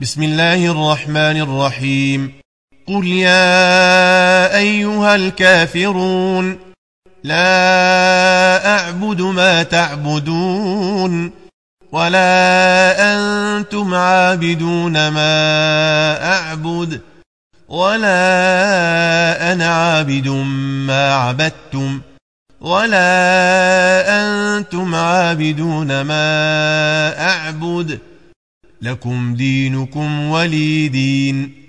بسم الله الرحمن الرحيم. قل يا أيها الكافرون لا أعبد ما تعبدون ولا أنتم عابدون ما أعبد ولا أنا عابد ما عبدتم ولا أنتم عابدون ما أعبد لكم دينكم ولي دين.